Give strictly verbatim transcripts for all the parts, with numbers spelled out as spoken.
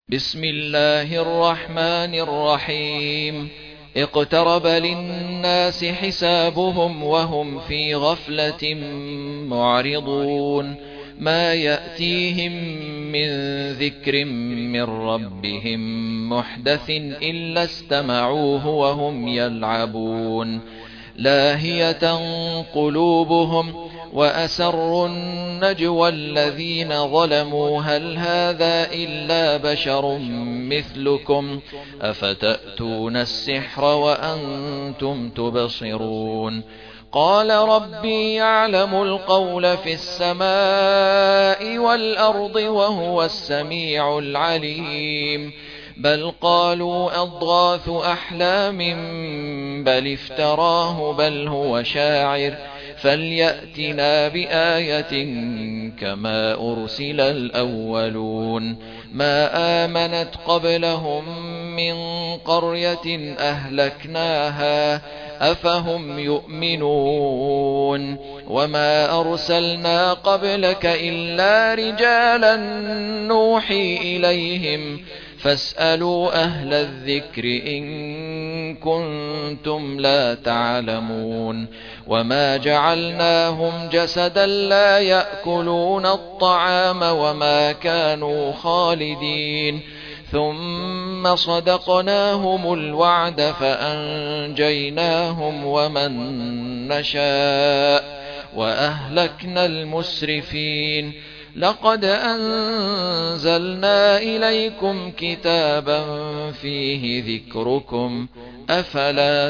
بسم الله الرحمن الرحيم اقترب للناس حسابهم وهم في غفلة معرضون ما يأتيهم من ذكر من ربهم محدث إلا استمعوه وهم يلعبون لاهية قلوبهم وأسروا النجوى الذين ظلموا هل هذا إلا بشر مثلكم أفتأتون السحر وأنتم تبصرون قال ربي يعلم القول في السماء والأرض وهو السميع العليم بل قالوا أضغاث أحلام بل افتراه بل هو شاعر فليأتنا بآية كما أرسل الأولون ما آمنت قبلهم من قرية أهلكناها أفهم يؤمنون وما أرسلنا قبلك إلا رجالا نوحي إليهم فاسألوا أهل الذكر إن كنتم لا تعلمون وما جعلناهم جسدا لا يأكلون الطعام وما كانوا خالدين ثم صدقناهم الوعد فأنجيناهم ومن نشاء وأهلكنا المسرفين لقد أنزلنا إليكم كتابا فيه ذكركم أفلا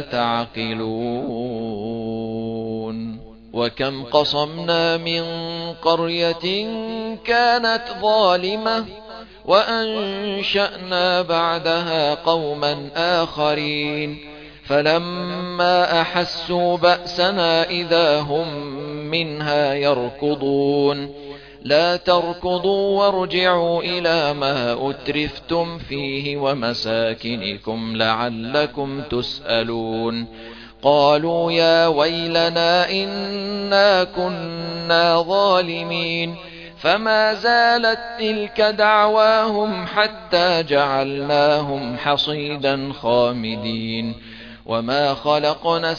تعقلون وكم قصمنا من قرية كانت ظالمة وأنشأنا بعدها قوما آخرين فلما أحسوا بأسنا إذا هم منها يركضون لا تركضوا وارجعوا إلى ما أترفتم فيه ومساكنكم لعلكم تسألون قالوا يا ويلنا إنا كنا ظالمين فما زالت تلك دعواهم حتى جعلناهم حصيدا خامدين وما خلقنا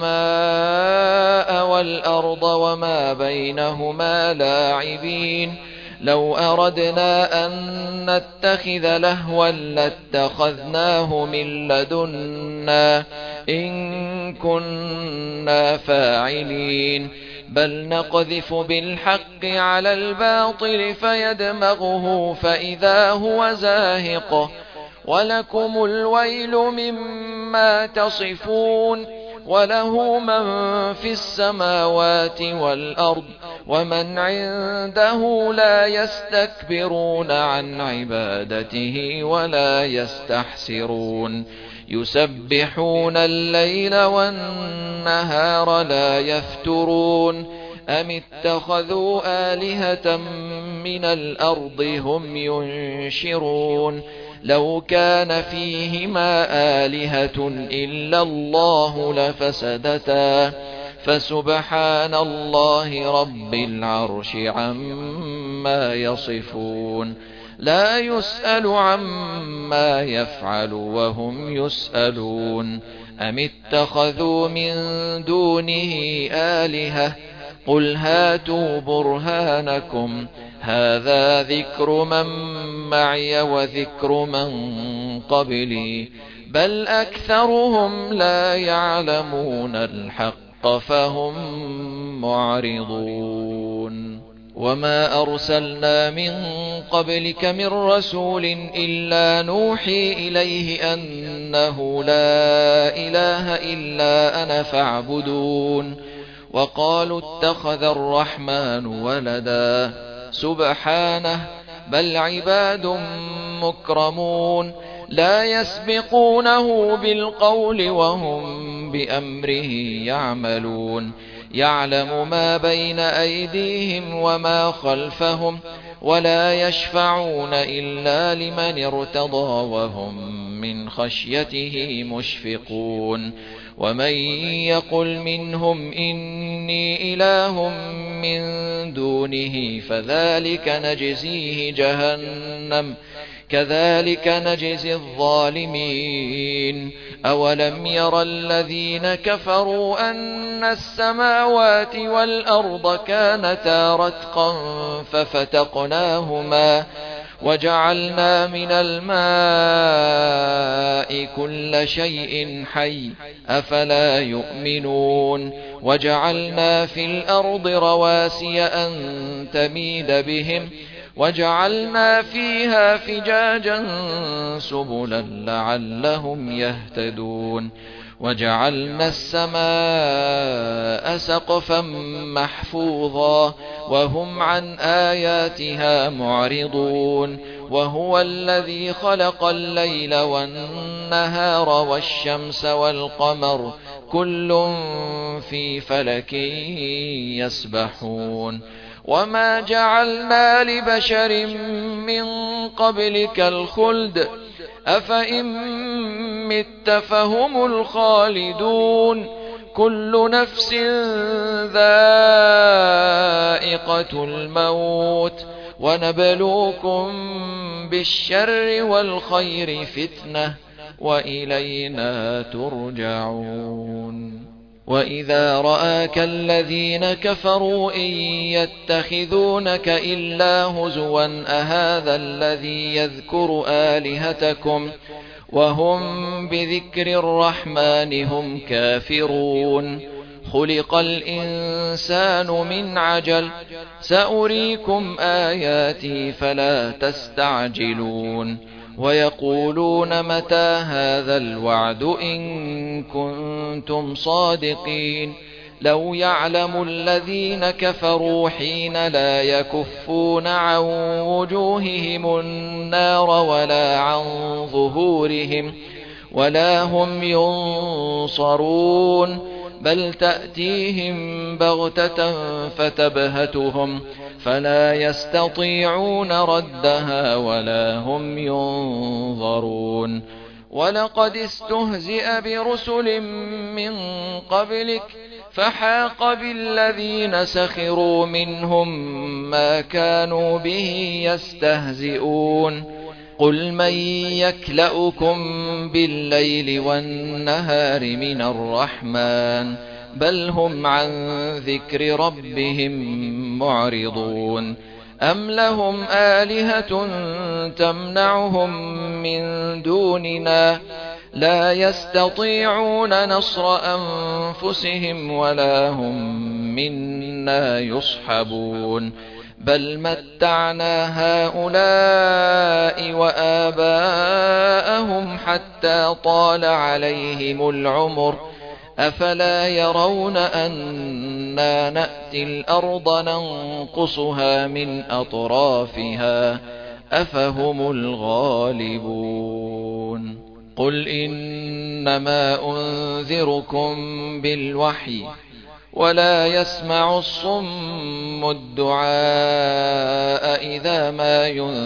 السماء والأرض وما بينهما لاعبين لو أردنا أن نتخذ لهوا لاتخذناه من لدنا إن كنا فاعلين بل نقذف بالحق على الباطل فيدمغه فإذا هو زاهق ولكم الويل مما تصفون وله من في السماوات والأرض ومن عنده لا يستكبرون عن عبادته ولا يستحسرون يسبحون الليل والنهار لا يفترون أم اتخذوا آلهة من الأرض هم ينشرون لو كان فيهما آلهة إلا الله لفسدتا فسبحان الله رب العرش عما يصفون لا يسأل عما يفعل وهم يسألون أم اتخذوا من دونه آلهة قل هاتوا برهانكم هذا ذكر من معي وذكر من قبلي بل أكثرهم لا يعلمون الحق فهم معرضون وما أرسلنا من قبلك من رسول إلا نوحي إليه أنه لا إله إلا أنا فاعبدون وقالوا اتخذ الرحمن ولدا سبحانه بل عباد مكرمون لا يسبقونه بالقول وهم بأمره يعملون يعلم ما بين أيديهم وما خلفهم ولا يشفعون إلا لمن ارتضى وهم من خشيته مشفقون ومن يقل منهم إني إله من دونه فذلك نجزيه جهنم كذلك نجزي الظالمين. أولم ير الذين كفروا أن السماوات والأرض كانتا رتقا ففتقناهما وجعلنا من الماء كل شيء حي أفلا يؤمنون. وجعلنا في الأرض رواسي أن تميد بهم وجعلنا فيها فجاجا سبلا لعلهم يهتدون. وجعلنا السماء سقفا محفوظا وهم عن آياتها معرضون. وهو الذي خلق الليل والنهار والشمس والقمر كل في فلك يسبحون. وما جعلنا لبشر من قبلك الخلد أفإن مت فهم الخالدون. كل نفس ذائقة الموت ونبلوكم بالشر والخير فتنة وإلينا ترجعون. وإذا رآك الذين كفروا إن يتخذونك إلا هزوا أهذا الذي يذكر آلهتكم وهم بذكر الرحمن هم كافرون. خلق الإنسان من عجل سأريكم آياتي فلا تستعجلون. ويقولون متى هذا الوعد إن كنتم صادقين. لو يعلم الذين كفروا حين لا يكفون عن وجوههم النار ولا عن ظهورهم ولا هم ينصرون بل تأتيهم بغتة فتبهتهم فلا يستطيعون ردها ولا هم ينظرون. ولقد استهزئ برسل من قبلك فحاق بالذين سخروا منهم ما كانوا به يستهزئون. قل من يكلؤكم بالليل والنهار من الرحمن بل هم عن ذكر ربهم معرضون. أم لهم آلهة تمنعهم من دوننا لا يستطيعون نصر أنفسهم ولا هم منا يصحبون. بل متعنا هؤلاء وآباءهم حتى طال عليهم العمر أفلا يرون أنا نأتي الأرض ننقصها من أطرافها أفهم الغالبون. قل إنما أنذركم بالوحي ولا يسمع الصم الدعاء إذا ما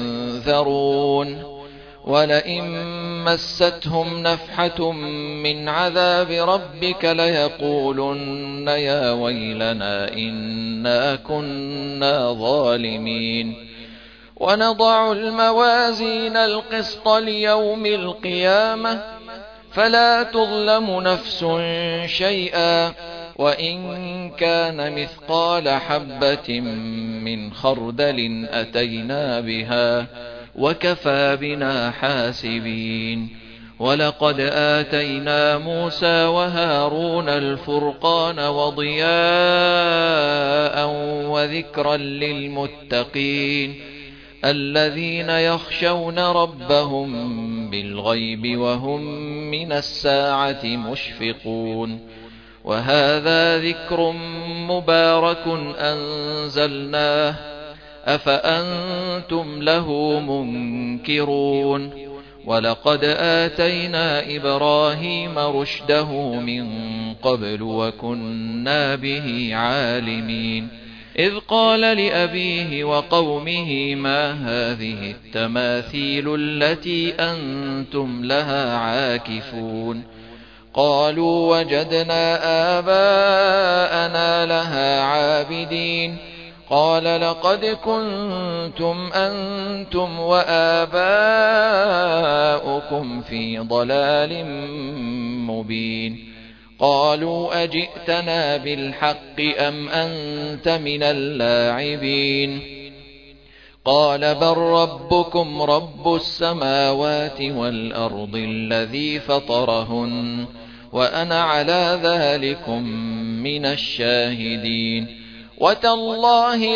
ينذرون. ولئن مستهم نفحة من عذاب ربك ليقولن يا ويلنا إنا كنا ظالمين. ونضع الموازين القسط ليوم القيامة فلا تظلم نفس شيئا وإن كان مثقال حبة من خردل أتينا بها وكفى بنا حاسبين. ولقد آتينا موسى وهارون الفرقان وضياء وذكرا للمتقين الذين يخشون ربهم بالغيب وهم من الساعة مشفقون. وهذا ذكر مبارك أنزلناه أفأنتم له منكرون. ولقد آتينا إبراهيم رشده من قبل وكنا به عالمين. إذ قال لأبيه وقومه ما هذه التماثيل التي أنتم لها عاكفون. قالوا وجدنا آباءنا لها عابدين قال لقد كنتم أنتم وآباؤكم في ضلال مبين قالوا أجئتنا بالحق أم أنت من اللاعبين قال بل ربكم رب السماوات والأرض الذي فطرهن وأنا على ذلكم من الشاهدين وتالله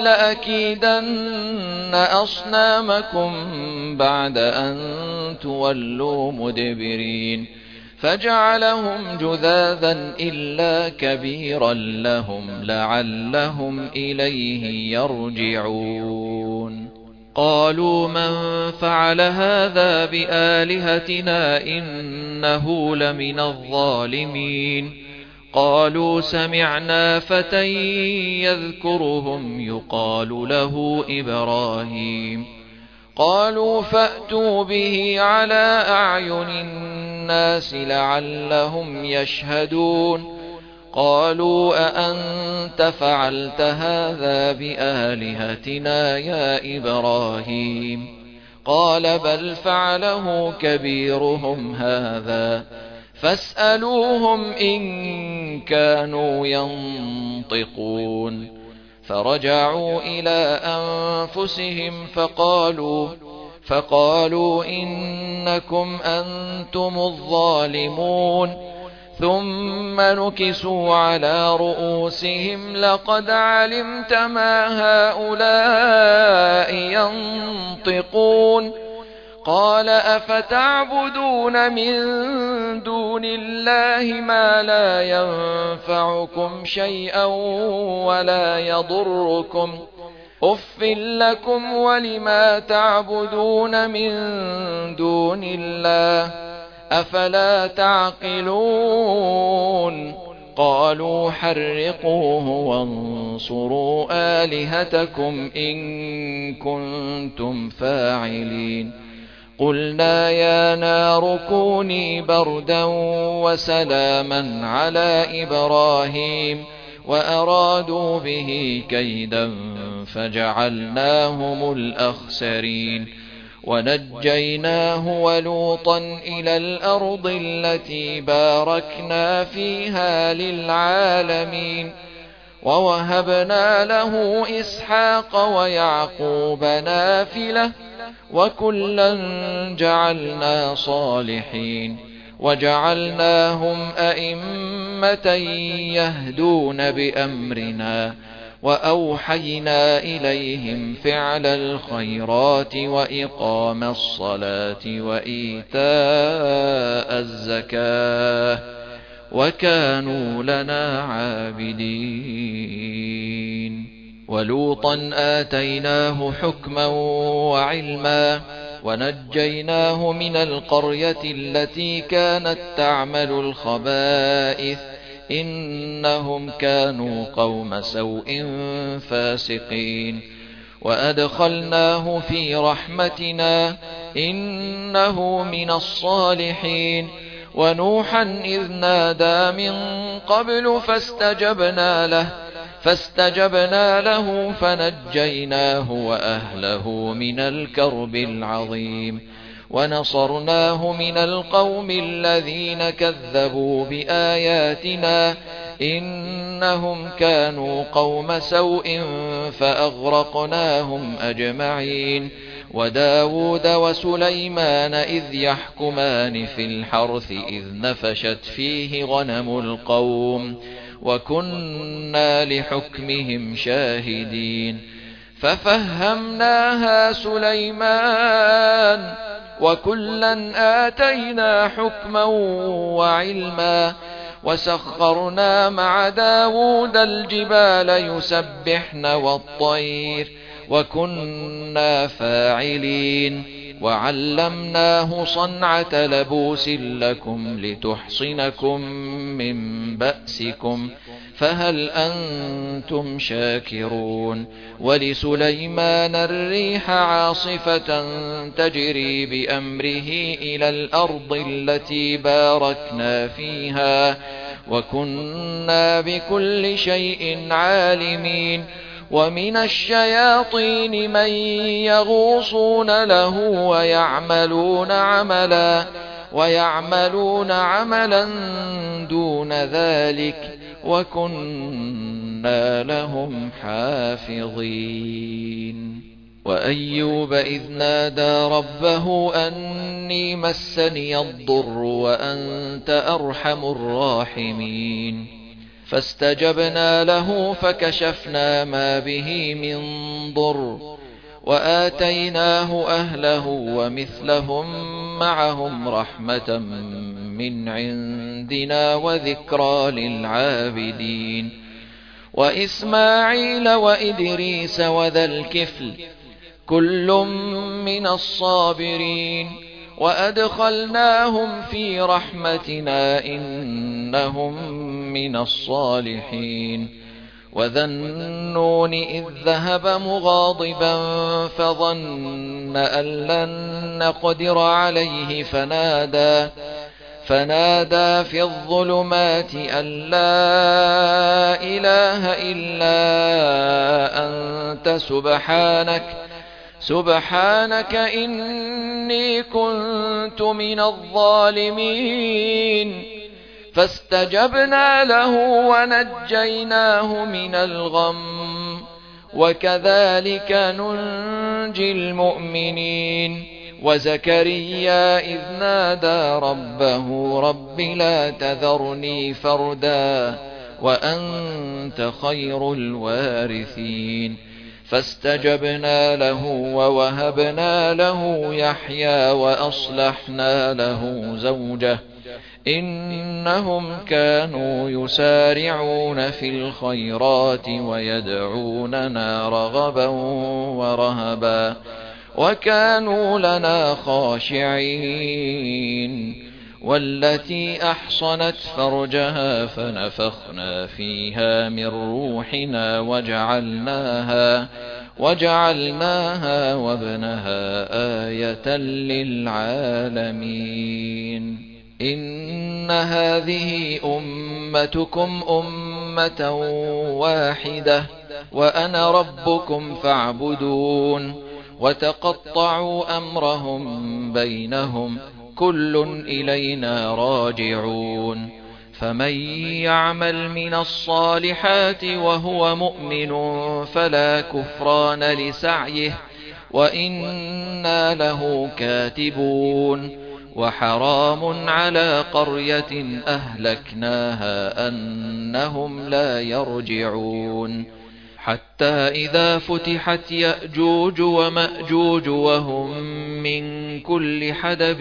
لأكيدن أصنامكم بعد أن تولوا مدبرين فجعلهم جذاذا إلا كبيرا لهم لعلهم إليه يرجعون قالوا من فعل هذا بآلهتنا إنه لمن الظالمين قالوا سمعنا فتى يذكرهم يقال له إبراهيم قالوا فأتوا به على أعين الناس لعلهم يشهدون قالوا أأنت فعلت هذا بآلهتنا يا إبراهيم قال بل فعله كبيرهم هذا فاسألوهم إن كانوا ينطقون فرجعوا إلى أنفسهم فقالوا فقالوا إنكم أنتم الظالمون ثم نكسوا على رؤوسهم لقد علمت ما هؤلاء ينطقون قال أفتعبدون من دون الله ما لا ينفعكم شيئا ولا يضركم أف لكم ولما تعبدون من دون الله أفلا تعقلون قالوا حرقوه وانصروا آلهتكم إن كنتم فاعلين قلنا يا نار كوني بردا وسلاما على إبراهيم وأرادوا به كيدا فجعلناهم الأخسرين ونجيناه ولوطا إلى الأرض التي باركنا فيها للعالمين ووهبنا له إسحاق ويعقوب نافلة وكلا جعلنا صالحين وجعلناهم أئمة يهدون بأمرنا وأوحينا إليهم فعل الخيرات وإقام الصلاة وإيتاء الزكاة وكانوا لنا عابدين ولوطا آتيناه حكما وعلما ونجيناه من القرية التي كانت تعمل الخبائث إنهم كانوا قوم سوء فاسقين وأدخلناه في رحمتنا إنه من الصالحين ونوحا إذ نادى من قبل فاستجبنا له فاستجبنا له فنجيناه وأهله من الكرب العظيم ونصرناه من القوم الذين كذبوا بآياتنا إنهم كانوا قوم سوء فأغرقناهم أجمعين وداود وسليمان إذ يحكمان في الحرث إذ نفشت فيه غنم القوم وكنا لحكمهم شاهدين ففهمناها سليمان وكلا آتينا حكما وعلما وسخرنا مع داود الجبال يسبحن والطير وكنا فاعلين وعلمناه صنعة لبوس لكم لتحصنكم من بأسكم فهل أنتم شاكرون ولسليمان الريح عاصفة تجري بأمره إلى الأرض التي باركنا فيها وكنا بكل شيء عالمين ومن الشياطين من يغوصون له ويعملون عملا ويعملون عملا دون ذلك وكنا لهم حافظين. وأيوب إذ نادى ربه أني مسني الضر وأنت أرحم الراحمين فاستجبنا له فكشفنا ما به من ضر وآتيناه أهله ومثلهم معهم رحمة من عندنا وذكرى للعابدين. وإسماعيل وإدريس وذا الكفل كل من الصابرين وأدخلناهم في رحمتنا إنهم من الصالحين. وذا النون إذ ذهب مغاضبا فظن أن لن نقدر عليه فنادى فنادى في الظلمات أن لا إله إلا أنت سبحانك سبحانك إني كنت من الظالمين فاستجبنا له ونجيناه من الغم وكذلك ننجي المؤمنين. وزكريا إذ نادى ربه رب لا تذرني فردا وأنت خير الوارثين فاستجبنا له ووهبنا له يحيى وأصلحنا له زوجه إنهم كانوا يسارعون في الخيرات ويدعوننا رغبا ورهبا وكانوا لنا خاشعين. والتي أحصنت فرجها فنفخنا فيها من روحنا وجعلناها وجعلناها وابنها آية للعالمين. إن هذه أمتكم أمة واحدة وأنا ربكم فاعبدون. وتقطعوا أمرهم بينهم كل إلينا راجعون. فمن يعمل من الصالحات وهو مؤمن فلا كفران لسعيه وإنا له كاتبون. وحرام على قرية أهلكناها أنهم لا يرجعون حتى إذا فتحت يأجوج ومأجوج وهم من كل حدب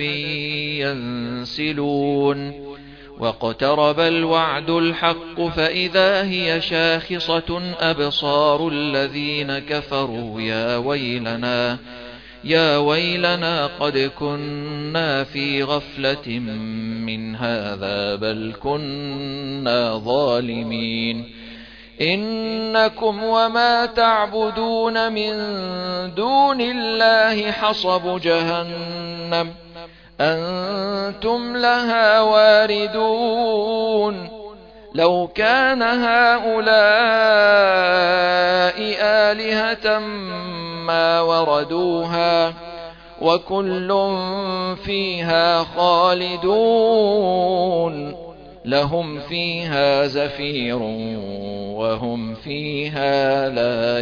ينسلون. واقترب الوعد الحق فإذا هي شاخصة أبصار الذين كفروا يا ويلنا يا ويلنا قد كنا في غفلة من هذا بل كنا ظالمين. إنكم وما تعبدون من دون الله حصب جهنم أنتم لها واردون. لو كان هؤلاء آلهة ما وردوها وكل فيها خالدون لهم فيها زفير وهم فيها لا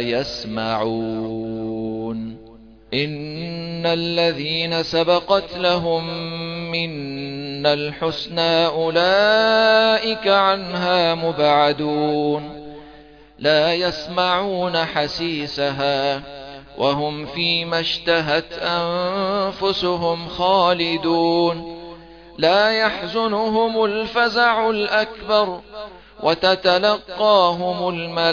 يسمعون. إن الذين سبقت لهم منا الحسنى أولئك عنها مبعدون لا يسمعون حسيسها وهم فيما اشتهت أنفسهم خالدون. لا يحزنهم الفزع الأكبر وتتلقاهم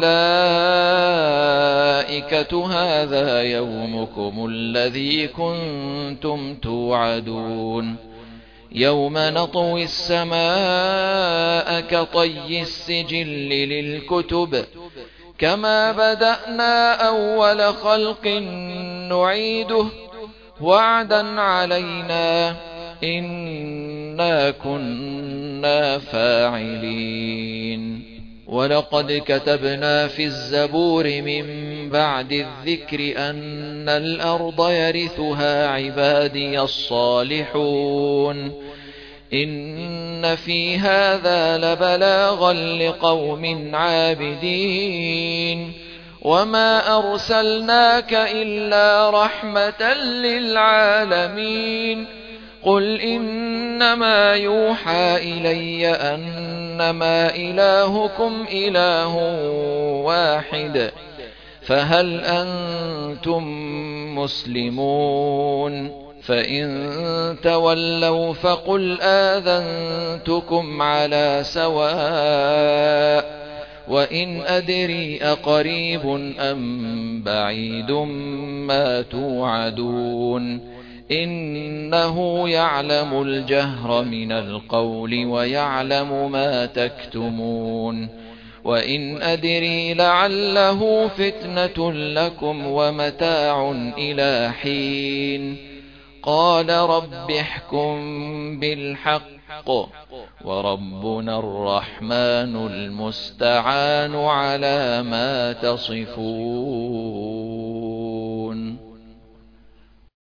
الملائكة هذا يومكم الذي كنتم توعدون. يوم نطوي السماء كطي السجل للكتب كما بدأنا أول خلق نعيده وعدا علينا إنا كنا فاعلين. ولقد كتبنا في الزبور من بعد الذكر أن الأرض يرثها عبادي الصالحون إن في هذا لبلاغا لقوم عابدين وما أرسلناك إلا رحمة للعالمين قل إنما يوحى إلي أنما إلهكم إله واحد فهل أنتم مسلمون فإن تولوا فقل آذنتكم على سواء وإن أدري أقريب أم بعيد ما توعدون إنه يعلم الجهر من القول ويعلم ما تكتمون وإن أدري لعله فتنة لكم ومتاع إلى حين قال رب احكم بالحق وربنا الرحمن المستعان على ما تصفون.